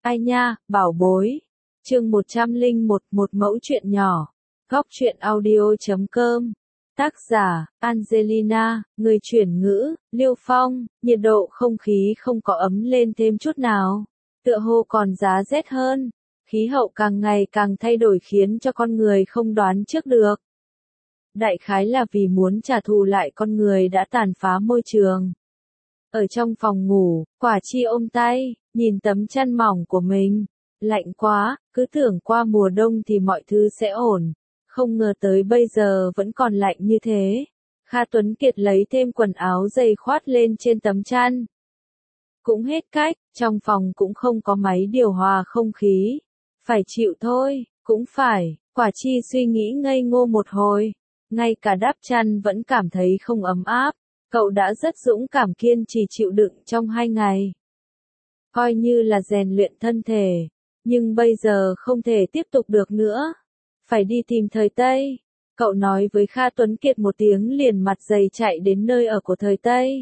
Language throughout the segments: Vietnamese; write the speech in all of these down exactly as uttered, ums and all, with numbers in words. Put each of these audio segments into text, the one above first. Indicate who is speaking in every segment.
Speaker 1: Ai nha, bảo bối. Chương một trăm lẻ một, một mẫu chuyện nhỏ. Góc truyện audio chấm com. Tác giả, Angelina, người chuyển ngữ, Liêu Phong. Nhiệt độ không khí không có ấm lên thêm chút nào. Tựa hồ còn giá rét hơn. Khí hậu càng ngày càng thay đổi khiến cho con người không đoán trước được. Đại khái là vì muốn trả thù lại con người đã tàn phá môi trường. Ở trong phòng ngủ, Quả Chi ôm tay, nhìn tấm chăn mỏng của mình. Lạnh quá, cứ tưởng qua mùa đông thì mọi thứ sẽ ổn. Không ngờ tới bây giờ vẫn còn lạnh như thế. Kha Tuấn Kiệt lấy thêm quần áo dày khoát lên trên tấm chăn. Cũng hết cách, trong phòng cũng không có máy điều hòa không khí. Phải chịu thôi, cũng phải. Quả Chi suy nghĩ ngây ngô một hồi. Ngay cả đắp chăn vẫn cảm thấy không ấm áp. Cậu đã rất dũng cảm kiên trì chịu đựng trong hai ngày. Coi như là rèn luyện thân thể. Nhưng bây giờ không thể tiếp tục được nữa. Phải đi tìm Thời Tây. Cậu nói với Kha Tuấn Kiệt một tiếng liền mặt dày chạy đến nơi ở của Thời Tây.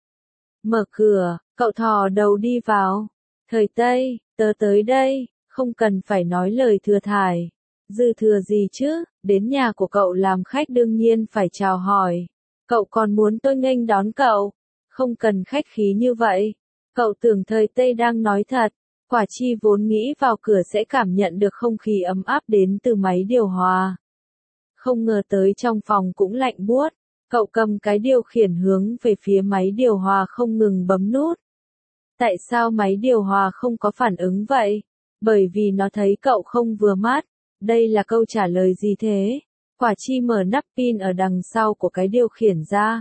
Speaker 1: Mở cửa, cậu thò đầu đi vào. Thời Tây, tớ tới đây, không cần phải nói lời thừa thải. Dư thừa gì chứ, đến nhà của cậu làm khách đương nhiên phải chào hỏi. Cậu còn muốn tôi nghênh đón cậu? Không cần khách khí như vậy. Cậu tưởng Thời Tây đang nói thật. Quả Chi vốn nghĩ vào cửa sẽ cảm nhận được không khí ấm áp đến từ máy điều hòa. Không ngờ tới trong phòng cũng lạnh buốt. Cậu cầm cái điều khiển hướng về phía máy điều hòa không ngừng bấm nút. Tại sao máy điều hòa không có phản ứng vậy? Bởi vì nó thấy cậu không vừa mắt. Đây là câu trả lời gì thế? Quả Chi mở nắp pin ở đằng sau của cái điều khiển ra.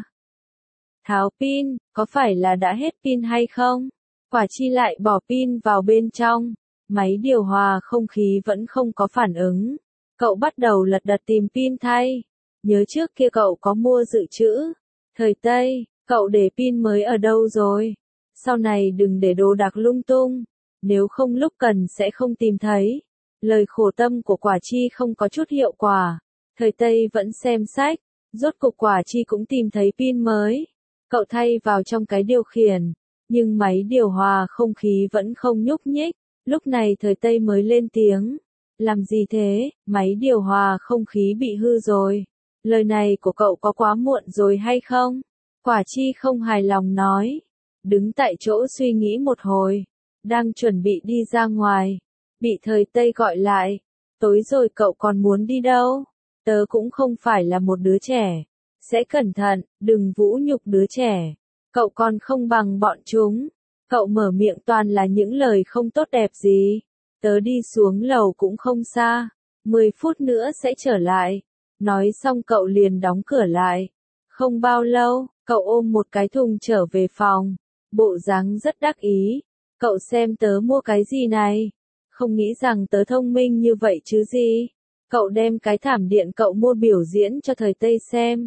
Speaker 1: Tháo pin, có phải là đã hết pin hay không? Quả Chi lại bỏ pin vào bên trong. Máy điều hòa không khí vẫn không có phản ứng. Cậu bắt đầu lật đật tìm pin thay. Nhớ trước kia cậu có mua dự trữ. Thời Tây, cậu để pin mới ở đâu rồi? Sau này đừng để đồ đạc lung tung. Nếu không lúc cần sẽ không tìm thấy. Lời khổ tâm của Quả Chi không có chút hiệu quả. Thời Tây vẫn xem sách. Rốt cục Quả Chi cũng tìm thấy pin mới. Cậu thay vào trong cái điều khiển. Nhưng máy điều hòa không khí vẫn không nhúc nhích. Lúc này Thời Tây mới lên tiếng. Làm gì thế, máy điều hòa không khí bị hư rồi. Lời này của cậu có quá muộn rồi hay không? Quả Chi không hài lòng nói. Đứng tại chỗ suy nghĩ một hồi. Đang chuẩn bị đi ra ngoài. Bị Thời Tây gọi lại. Tối rồi cậu còn muốn đi đâu? Tớ cũng không phải là một đứa trẻ. Sẽ cẩn thận, đừng vũ nhục đứa trẻ. Cậu còn không bằng bọn chúng. Cậu mở miệng toàn là những lời không tốt đẹp gì. Tớ đi xuống lầu cũng không xa. Mười phút nữa sẽ trở lại. Nói xong cậu liền đóng cửa lại. Không bao lâu, cậu ôm một cái thùng trở về phòng. Bộ dáng rất đắc ý. Cậu xem tớ mua cái gì này? Không nghĩ rằng tớ thông minh như vậy chứ gì. Cậu đem cái thảm điện cậu mua biểu diễn cho Thời Tây xem.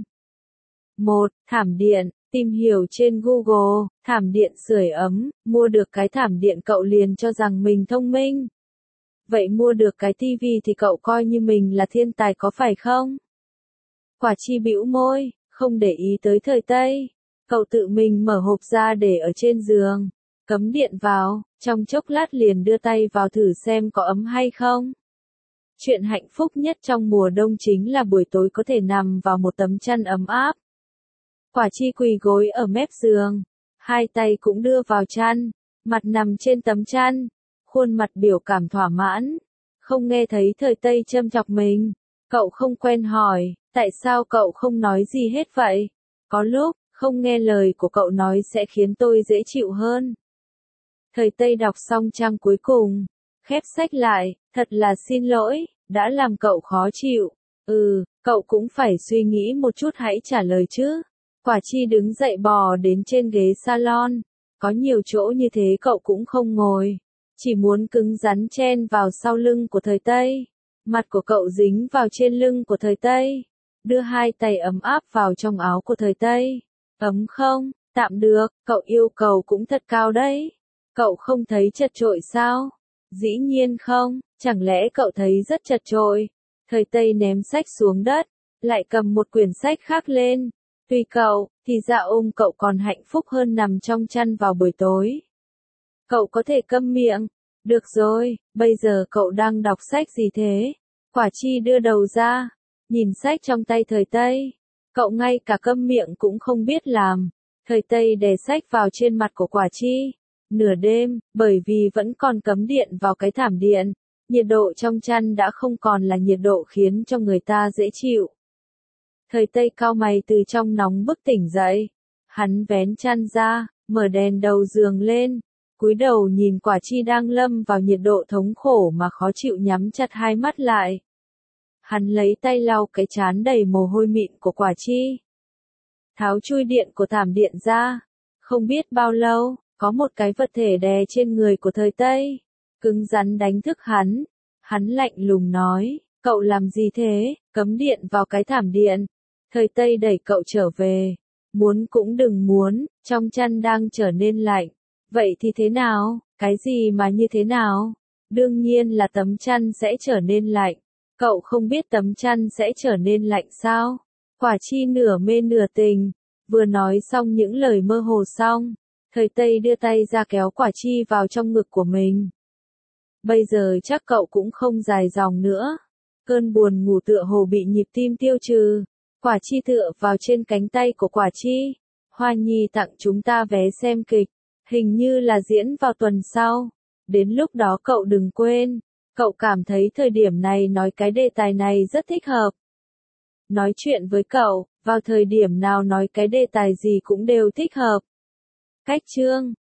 Speaker 1: Một, thảm điện. Tìm hiểu trên Google, thảm điện sưởi ấm, mua được cái thảm điện cậu liền cho rằng mình thông minh. Vậy mua được cái tivi thì cậu coi như mình là thiên tài có phải không? Quả Chi bĩu môi, không để ý tới Thời Tây. Cậu tự mình mở hộp ra để ở trên giường. Cắm điện vào, trong chốc lát liền đưa tay vào thử xem có ấm hay không. Chuyện hạnh phúc nhất trong mùa đông chính là buổi tối có thể nằm vào một tấm chăn ấm áp. Quả Chi quỳ gối ở mép giường, hai tay cũng đưa vào chăn, mặt nằm trên tấm chăn, khuôn mặt biểu cảm thỏa mãn. Không nghe thấy Thời Tây châm chọc mình, cậu không quen hỏi, tại sao cậu không nói gì hết vậy? Có lúc, không nghe lời của cậu nói sẽ khiến tôi dễ chịu hơn. Thời Tây đọc xong trang cuối cùng, khép sách lại, thật là xin lỗi, đã làm cậu khó chịu. Ừ, cậu cũng phải suy nghĩ một chút hãy trả lời chứ. Quả Chi đứng dậy bò đến trên ghế salon. Có nhiều chỗ như thế cậu cũng không ngồi. Chỉ muốn cứng rắn chen vào sau lưng của Thời Tây. Mặt của cậu dính vào trên lưng của Thời Tây. Đưa hai tay ấm áp vào trong áo của Thời Tây. Ấm không? Tạm được, cậu yêu cầu cũng thật cao đấy. Cậu không thấy chật chội sao? Dĩ nhiên không, chẳng lẽ cậu thấy rất chật chội? Thời Tây ném sách xuống đất, lại cầm một quyển sách khác lên. Tùy cậu, thì dạ ôm cậu còn hạnh phúc hơn nằm trong chăn vào buổi tối. Cậu có thể câm miệng, Được rồi, bây giờ cậu đang đọc sách gì thế? Quả chi đưa đầu ra, nhìn sách trong tay Thời Tây. Cậu ngay cả câm miệng cũng không biết làm. Thời Tây đè sách vào trên mặt của Quả chi. Nửa đêm, bởi vì vẫn còn cấm điện vào cái thảm điện, nhiệt độ trong chăn đã không còn là nhiệt độ khiến cho người ta dễ chịu. Thời Tây cau mày từ trong nóng bức tỉnh dậy. Hắn vén chăn ra, mở đèn đầu giường lên, cúi đầu nhìn Quả chi đang lâm vào nhiệt độ thống khổ mà khó chịu nhắm chặt hai mắt lại. Hắn lấy tay lau cái trán đầy mồ hôi mịn của Quả chi. Tháo chui điện của thảm điện ra. Không biết bao lâu, có một cái vật thể đè trên người của Thời Tây. Cứng rắn đánh thức hắn. Hắn lạnh lùng nói, cậu làm gì thế, cấm điện vào cái thảm điện. Thời Tây đẩy cậu trở về. Muốn cũng đừng muốn, trong chăn đang trở nên lạnh. Vậy thì thế nào, cái gì mà như thế nào? Đương nhiên là tấm chăn sẽ trở nên lạnh. Cậu không biết tấm chăn sẽ trở nên lạnh sao? Quả chi nửa mê nửa tình. Vừa nói xong những lời mơ hồ xong, Thời Tây đưa tay ra kéo Quả chi vào trong ngực của mình. Bây giờ chắc cậu cũng không dài dòng nữa. Cơn buồn ngủ tựa hồ bị nhịp tim tiêu trừ. Quả chi tựa vào trên cánh tay của Quả chi. Hoa Nhi tặng chúng ta vé xem kịch. Hình như là diễn vào tuần sau. Đến lúc đó cậu đừng quên. Cậu cảm thấy thời điểm này nói cái đề tài này rất thích hợp. Nói chuyện với cậu, vào thời điểm nào nói cái đề tài gì cũng đều thích hợp. Cách chương